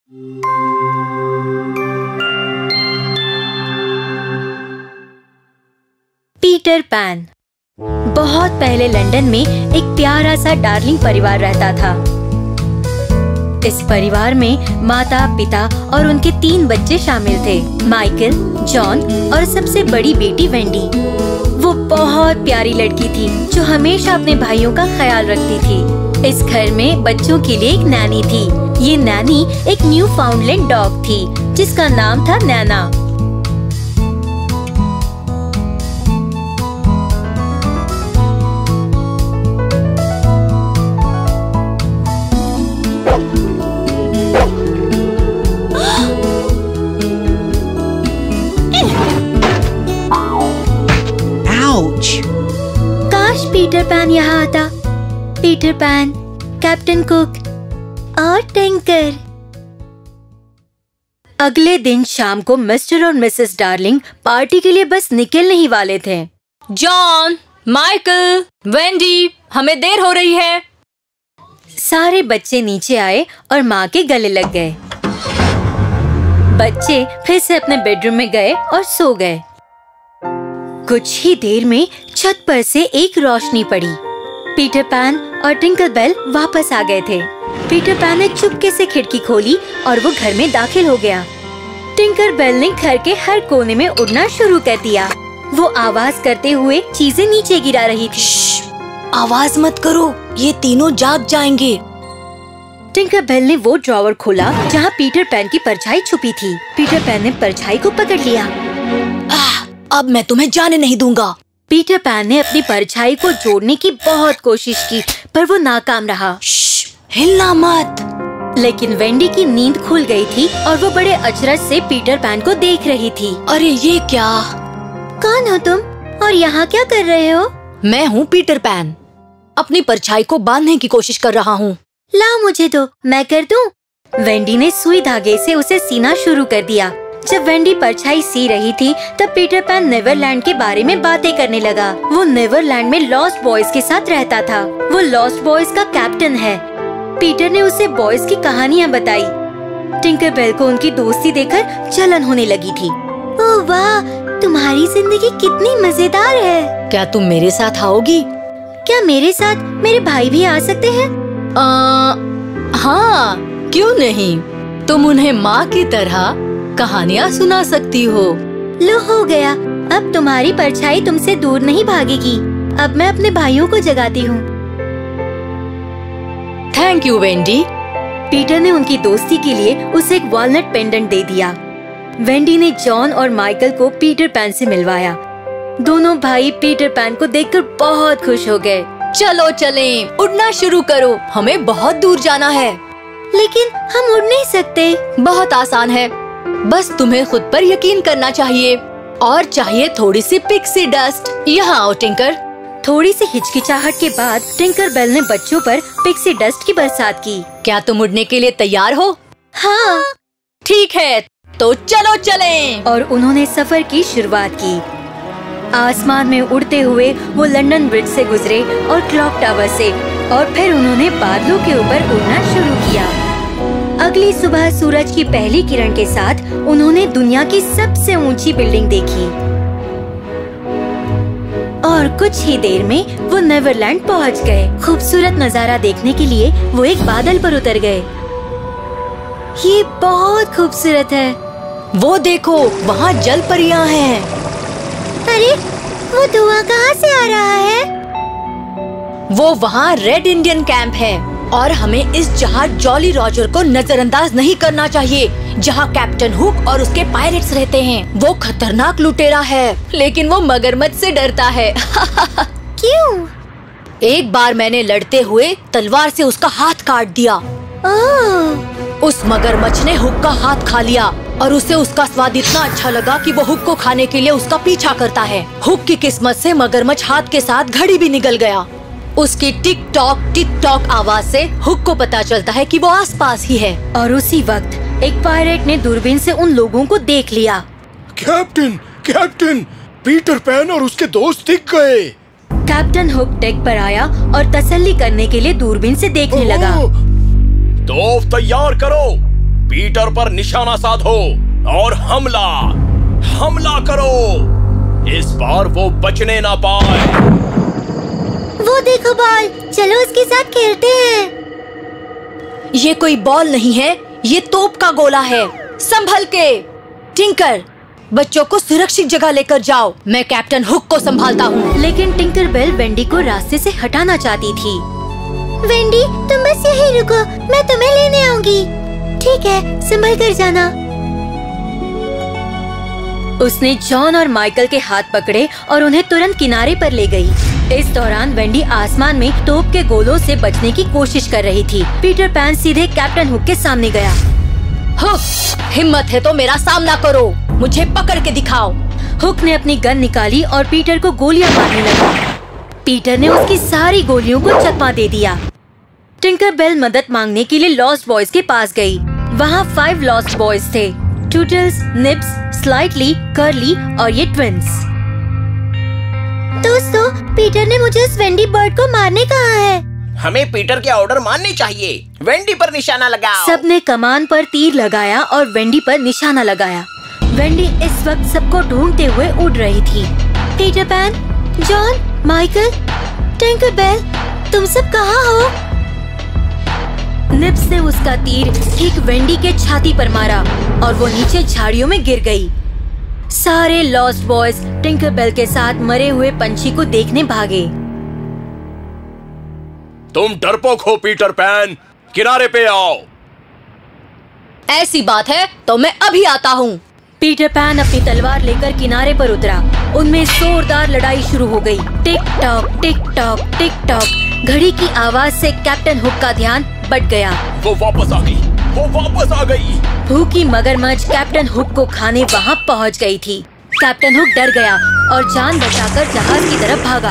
Peter pan. बहुत पहले London में एक प्यारा सा डार्लिंग परिवार रहता था। इस परिवार में माता, पिता और उनके 3 बच्चे शामिल थे, माइकल, जॉन और सबसे बड़ी बेटी वेंडी। वो बहुत प्यारी लड़की थी जो हमेशा अपने भाइयों का ख्याल रखती थी। इस घर में बच्चों के लिए एक नैनी थी। ये नैनी एक न्यू फाउंडलैंड डॉग थी जिसका नाम था नैना। काश पीटर पैन यहाँ आता। पीटर पैन, कैप्टन कुक और टिंकर। अगले दिन शाम को मिस्टर और मिसेस डार्लिंग पार्टी के लिए बस निकलने ही वाले थे। जॉन, माइकल, वेंडी, हमें देर हो रही है। सारे बच्चे नीचे आए और माँ के गले लग गए। बच्चे फिर से अपने बेडरूम में गए और सो गए। कुछ ही देर में छत पर से एक रोशनी पड़ी। पीटर पैन और टिंकर बेल वापस आ गए थे। पीटर पैन ने चुपके से खिड़की खोली और वो घर में दाखिल हो गया। टिंकर बेल ने घर के हर कोने में उड़ना शुरू कर दिया। वो आवाज करते हुए चीजें नीचे गिरा रही थी। आवाज मत करो, ये तीनों जाग जाएंगे। टिंकर बेल ने वो ड्रॉवर खोला जहाँ पीटर पैन की परछाई छुपी थी। पीटर पैन ने परछाई को पकड़ लिया। अब मैं तुम्हें जाने नहीं दूंगा। पीटर पैन ने अपनी परछाई को जोड़ने की बहुत कोशिश की पर वो नाकाम रहा। हिलना मत। लेकिन वेंडी की नींद खुल गई थी और वो बड़े अचरज से पीटर पैन को देख रही थी। अरे ये क्या? कौन हो तुम और यहाँ क्या कर रहे हो? मैं हूँ पीटर पैन। अपनी परछाई को बांधने की कोशिश कर रहा हूँ। लाओ मुझे दो, मैं कर दूँ। वेंडी ने सुई धागे से उसे सीना शुरू कर दिया। जब वेंडी परछाई सी रही थी तब पीटर पैन नेवरलैंड के बारे में बातें करने लगा। वो नेवरलैंड में लॉस्ट बॉयज के साथ रहता था। वो लॉस्ट बॉयज का कैप्टन है। पीटर ने उसे बॉयज की कहानियाँ बताई। टिंकर बेल को उनकी दोस्ती देखकर जलन होने लगी थी। ओह वाह, तुम्हारी जिंदगी कितनी मजेदार है। क्या तुम मेरे साथ आओगी? क्या मेरे साथ मेरे भाई भी आ सकते हैं? हाँ, क्यों नहीं। तुम उन्हें माँ की तरह कहानियाँ सुना सकती हो। लो हो गया, अब तुम्हारी परछाई तुमसे दूर नहीं भागेगी। अब मैं अपने भाइयों को जगाती हूँ। Thank you Wendy. पीटर ने उनकी दोस्ती के लिए उसे एक वॉलनट पेंडेंट दे दिया। वेंडी ने जॉन और माइकल को पीटर पैन से मिलवाया। दोनों भाई पीटर पैन को देखकर बहुत खुश हो गए। चलो चलें, उड़ना शुरू करो, हमें बहुत दूर जाना है। लेकिन हम उड़ नहीं सकते। बहुत आसान है, बस तुम्हें खुद पर यकीन करना चाहिए और चाहिए थोड़ी सी पिक्सी डस्ट। यहाँ आओ टिंकर। थोड़ी सी हिचकिचाहट के बाद टिंकर बेल ने बच्चों पर पिक्सी डस्ट की बरसात की। क्या तुम उड़ने के लिए तैयार हो? हाँ। ठीक है, तो चलो चलें। और उन्होंने सफर की शुरुआत की। आसमान में उड़ते हुए वो लंदन ब्रिज से गुजरे और क्लॉक टावर से, और फिर उन्होंने बादलों के ऊपर उड़ना शुरू किया। अगली सुबह सूरज की पहली किरण के साथ उन्होंने दुनिया की सबसे ऊंची बिल्डिंग देखी और कुछ ही देर में वो नेवरलैंड पहुंच गए। खूबसूरत नजारा देखने के लिए वो एक बादल पर उतर गए। ये बहुत खूबसूरत है। वो देखो, वहाँ जल परियां हैं। अरे, वो धुआं कहाँ से आ रहा है? वो वहाँ रेड इंडियन कैंप है और हमें इस जहाज जॉली रॉजर को नजरअंदाज नहीं करना चाहिए, जहाँ कैप्टन हुक और उसके पायरेट्स रहते हैं। वो खतरनाक लुटेरा है, लेकिन वो मगरमच्छ से डरता है। क्यों? एक बार मैंने लड़ते हुए तलवार से उसका हाथ काट दिया। उस मगरमच्छ ने हुक का हाथ खा लिया और उसे उसका स्वाद इतना अच्छा लगा कि वो हुक को खाने के लिए उसका पीछा करता है। हुक की किस्मत से मगरमच्छ हाथ के साथ घड़ी भी निगल गया। उसकी टिक टॉक आवाज से हुक को पता चलता है कि वो आसपास ही है। और उसी वक्त एक पायरेट ने दूरबीन से उन लोगों को देख लिया। कैप्टन, पीटर पैन और उसके दोस्त दिख गए। कैप्टन हुक डेक पर आया और तसल्ली करने के लिए दूरबीन से देखने लगा। तो तैयार करो, पीटर पर निशाना साधो और हमला करो। इस बार वो बचने ना पाए। वो देखो बॉल, चलो उसके साथ खेलते हैं। ये कोई बॉल नहीं है, ये तोप का गोला है। संभल के। टिंकर, बच्चों को सुरक्षित जगह लेकर जाओ, मैं कैप्टन हुक को संभालता हूँ। लेकिन टिंकर बेल वेंडी को रास्ते से हटाना चाहती थी। वेंडी, तुम बस यहीं रुको, मैं तुम्हें लेने आऊंगी। ठीक है, संभल कर जाना। उसने जॉन और माइकल के हाथ पकड़े और उन्हें तुरंत किनारे पर ले गई। इस दौरान वेंडी आसमान में तोप के गोलों से बचने की कोशिश कर रही थी। पीटर पैन सीधे कैप्टन हुक के सामने गया। हुक, हिम्मत है तो मेरा सामना करो, मुझे पकड़ के दिखाओ। हुक ने अपनी गन निकाली और पीटर को गोलियां मारने लगा। पीटर ने उसकी सारी गोलियों को चकमा दे दिया। टिंकर बेल मदद मांगने के लिए लॉस्ट बॉयज के पास गई। वहाँ 5 लॉस्ट बॉयज थे, टूटल्स, निब्स, स्लाइटली, कर्ली और ये ट्विंस। दोस्तों, पीटर ने मुझे उस वेंडी बर्ड को मारने कहा है। हमें पीटर के ऑर्डर मानने चाहिए। वेंडी पर निशाना लगाओ। सबने कमान पर तीर लगाया और वेंडी पर निशाना लगाया। वेंडी इस वक्त सबको ढूंढते हुए उड़ रही थी। Peter Pan, John, Michael, Tinker Bell, तुम सब कहाँ हो? निब्स ने उसका तीर ठीक वेंडी के छाती पर मारा और वो नीचे झाड़ियों में गिर गई। सारे लॉस्ट बॉयज टिंकर बेल के साथ मरे हुए पंछी को देखने भागे। तुम डरपोक हो पीटर पैन, किनारे पे आओ। ऐसी बात है तो मैं अभी आता हूँ। पीटर पैन अपनी तलवार लेकर किनारे पर उतरा। उनमें जोरदार लड़ाई शुरू हो गई। Tick tock, tick tock, tick tock. घड़ी की आवाज से कैप्टन हुक का ध्यान बट गया। वो वापस आ गई। भूखी मगरमच्छ कैप्टन हुक को खाने वहाँ पहुँच गई थी। कैप्टन हुक डर गया और जान बचाकर जहाज की तरफ भागा।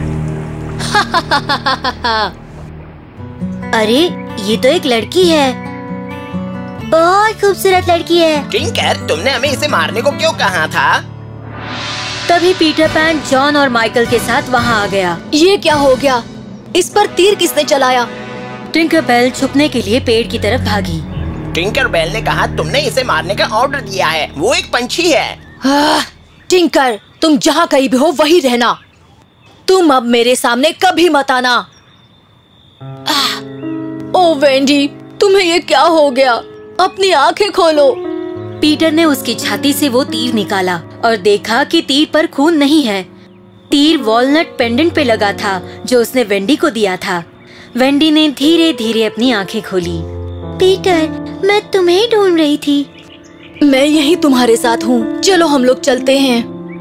अरे, ये तो एक लड़की है, बहुत खूबसूरत लड़की है। टिंकर, तुमने हमें इसे मारने को क्यों कहा था? तभी पीटर पैन जॉन और माइकल के साथ वहाँ आ गया। ये क्या हो गया? इस पर तीर किसने चलाया? टिंकर बेल छुपने के लिए पेड़ की तरफ भागी। टिंकर बेल ने कहा तुमने इसे मारने का ऑर्डर दिया है, वो एक पंछी है। टिंकर, तुम जहाँ कहीं भी हो वहीं रहना। तुम अब मेरे सामने कभी मत आना। ओ वेंडी, तुम्हें ये क्या हो गया? अपनी आंखें खोलो। पीटर ने उसकी छाती से वो तीर निकाला और देखा कि तीर पर खून नहीं है। तीर वॉलनट पेंडेंट पे लगा था जो उसने वेंडी को दिया था। वेंडी ने धीरे धीरे अपनी आंखें खोली। पीटर, मैं तुम्हें ढूंढ रही थी। मैं यहीं तुम्हारे साथ हूँ, चलो हम लोग चलते हैं।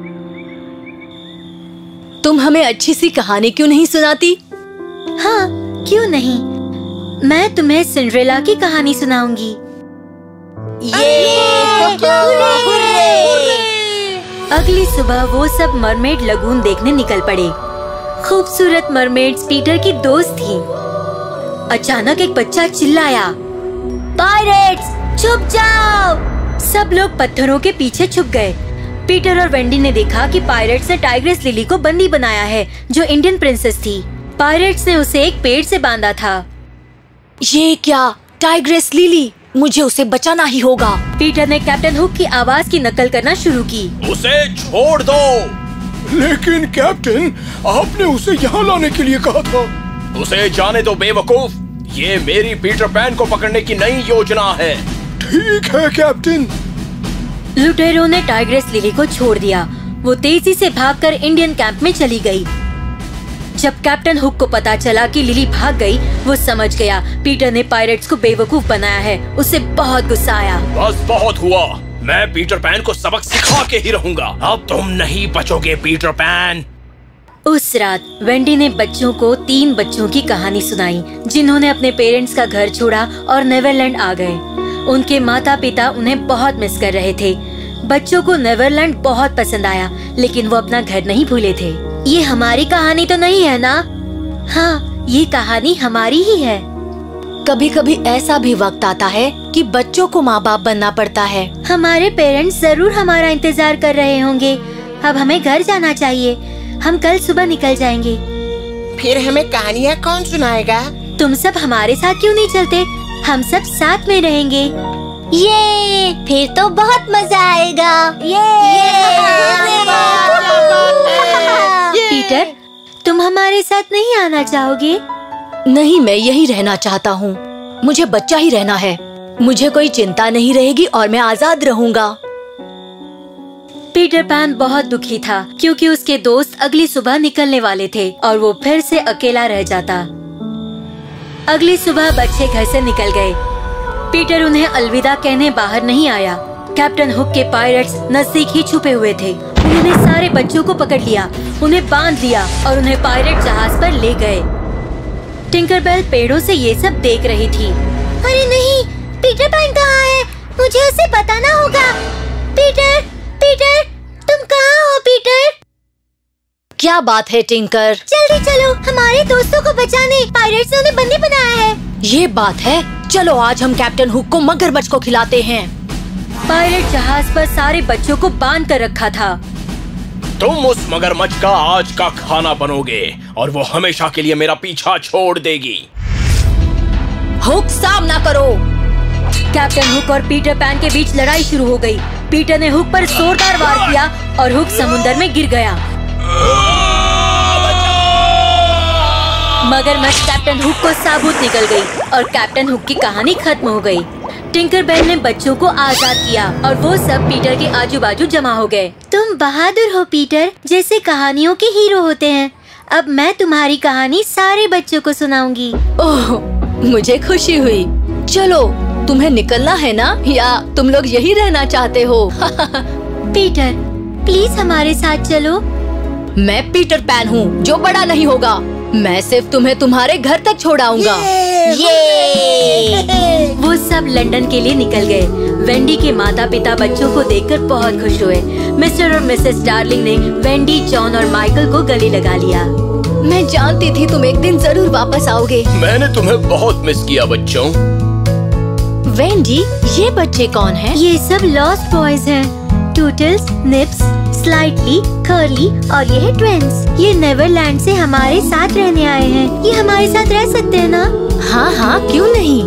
तुम हमें अच्छी सी कहानी क्यों नहीं सुनाती? हाँ, क्यों नहीं, मैं तुम्हें सिंड्रेला की कहानी सुनाऊंगी। अगली सुबह वो सब मरमेड लगून देखने निकल पड़े। खूबसूरत मरमेड्स पीटर की दोस्त थी। अचानक एक बच्चा चिल्लाया, पायरेट्स, छुप जाओ! सब लोग पत्थरों के पीछे छुप गए। पीटर और वेंडी ने देखा कि पायरेट्स ने टाइग्रेस लिली को बंदी बनाया है, जो इंडियन प्रिंसेस थी। पायरेट्स ने उसे एक पेड़ से बांधा था। ये क्या? Tigress Lily? मुझे उसे बचाना ही होगा। पीटर ने कैप्टन हुक की आवाज की नकल करना शुरू की। उसे छोड़ दो। लेकिन कैप्टन, आपने उसे यहाँ लाने के लिए कहा था। उसे जाने दो बेवकूफ, ये मेरी पीटर पैन को पकड़ने की नई योजना है। ठीक है कैप्टन। लुटेरों ने टाइग्रेस लिली को छोड़ दिया। वो तेजी से भागकर इंडियन कैंप में चली गई। जब कैप्टन हुक को पता चला कि लिली भाग गई, वो समझ गया पीटर ने पायरेट्स को बेवकूफ बनाया है। उसे बहुत गुस्सा आया। बस बहुत हुआ, मैं पीटर पैन को सबक सिखा के ही रहूंगा। अब तुम नहीं बचोगे पीटर पैन। उस रात वेंडी ने बच्चों को 3 बच्चों की कहानी सुनाई, जिन्होंने अपने पेरेंट्स का घर छोड़ा और नेदरलैंड आ गए। उनके माता पिता उन्हें बहुत मिस कर रहे थे। बच्चों को नेदरलैंड बहुत पसंद आया, लेकिन वो अपना घर नहीं भूले थे। ये हमारी कहानी तो नहीं है ना? हाँ, ये कहानी हमारी ही है। कभी कभी ऐसा भी वक्त आता है कि बच्चों को माँ बाप बनना पड़ता है। हमारे पेरेंट्स जरूर हमारा इंतजार कर रहे होंगे। अब हमें घर जाना चाहिए। हम कल सुबह निकल जाएंगे। फिर हमें कहानियाँ कौन सुनाएगा? तुम सब हमारे साथ क्यों नहीं चलते? हम सब साथ में रहेंगे। ये फिर तो बहुत मजा आएगा। पीटर, तुम हमारे साथ नहीं आना चाहोगे? नहीं, मैं यही रहना चाहता हूँ। मुझे बच्चा ही रहना है। मुझे कोई चिंता नहीं रहेगी और मैं आजाद रहूँगा। पीटर पैन बहुत दुखी था क्योंकि उसके दोस्त अगली सुबह निकलने वाले थे और वो फिर से अकेला रह जाता। अगली सुबह बच्चे घर से निकल गए। पीटर उन्हें अलविदा कहने बाहर नहीं आया। कैप्टन हुक के पायरेट्स नजदीक ही छुपे हुए थे। उन्होंने सारे बच्चों को पकड़ लिया, उन्हें बांध लिया और उन्हें पायरेट जहाज पर ले गए। टिंकरबेल पेड़ों से ये सब देख रही थी। अरे नहीं, पीटर पैन कहाँ है? मुझे उसे बताना होगा। पीटर, पीटर, तुम कहाँ हो पीटर? क्या बात है टिंकर? जल्दी चलो, हमारे दोस्तों को बचाने पायरेट्स ने उन्हें बंदी बनाया है। ये बात है। चलो आज हम कैप्टन हुक को मगरमच्छ को खिलाते हैं। पायरेट जहाज पर सारे बच्चों को बांध कर रखा था। तुम उस मगरमच्छ का आज का खाना बनोगे और वो हमेशा के लिए मेरा पीछा छोड़ देगी। हुक, सामना करो। कैप्टन हुक और पीटर पैन के बीच लड़ाई शुरू हो गई। पीटर ने हुक पर जोरदार वार किया और हुक समुद्र में गिर गया। मगरमच्छ कैप्टन हुक को साबुत निकल गई और कैप्टन हुक की कहानी खत्म हो गई। टिंकरबेल ने बच्चों को आजाद किया और वो सब पीटर के आजू बाजू जमा हो गए। तुम बहादुर हो पीटर, जैसे कहानियों के हीरो होते हैं। अब मैं तुम्हारी कहानी सारे बच्चों को सुनाऊंगी। ओह, मुझे खुशी हुई। चलो, तुम्हें निकलना है ना, या तुम लोग यही रहना चाहते हो? पीटर, प्लीज हमारे साथ चलो। मैं पीटर पैन हूँ जो बड़ा नहीं होगा। मैं सिर्फ तुम्हें तुम्हारे घर तक छोड़ाऊंगा। वो सब लंदन के लिए निकल गए। वेंडी के माता पिता बच्चों को देखकर बहुत खुश हुए। मिस्टर और मिसेस डार्लिंग ने वेंडी, जॉन और माइकल को गले लगा लिया। मैं जानती थी तुम एक दिन जरूर वापस आओगे। मैंने तुम्हें बहुत मिस किया बच्चों। वेंडी, ये बच्चे कौन हैं? ये सब लॉस्ट बॉयज हैं। टूटल्स, निप्स, स्लाइटली, कर्ली और ये है ट्विंस। ये नेवरलैंड से हमारे साथ रहने आए हैं। ये हमारे साथ रह सकते हैं ना? हाँ हाँ, क्यों नहीं।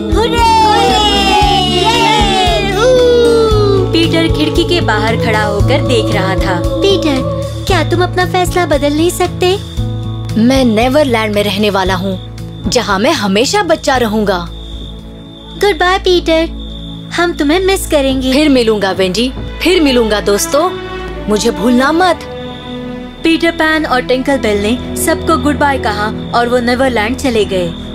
पीटर खिड़की के बाहर खड़ा होकर देख रहा था। पीटर, क्या तुम अपना फैसला बदल नहीं सकते? मैं नेवरलैंड में रहने वाला हूँ, जहाँ मैं हमेशा बच्चा रहूँगा। गुड बाय पीटर, हम तुम्हें मिस करेंगे। फिर मिलूंगा वेंडी, फिर मिलूंगा दोस्तों, मुझे भूलना मत। पीटर पैन और टिंकरबेल ने सबको गुड बाय कहा और वो नेवरलैंड चले गए।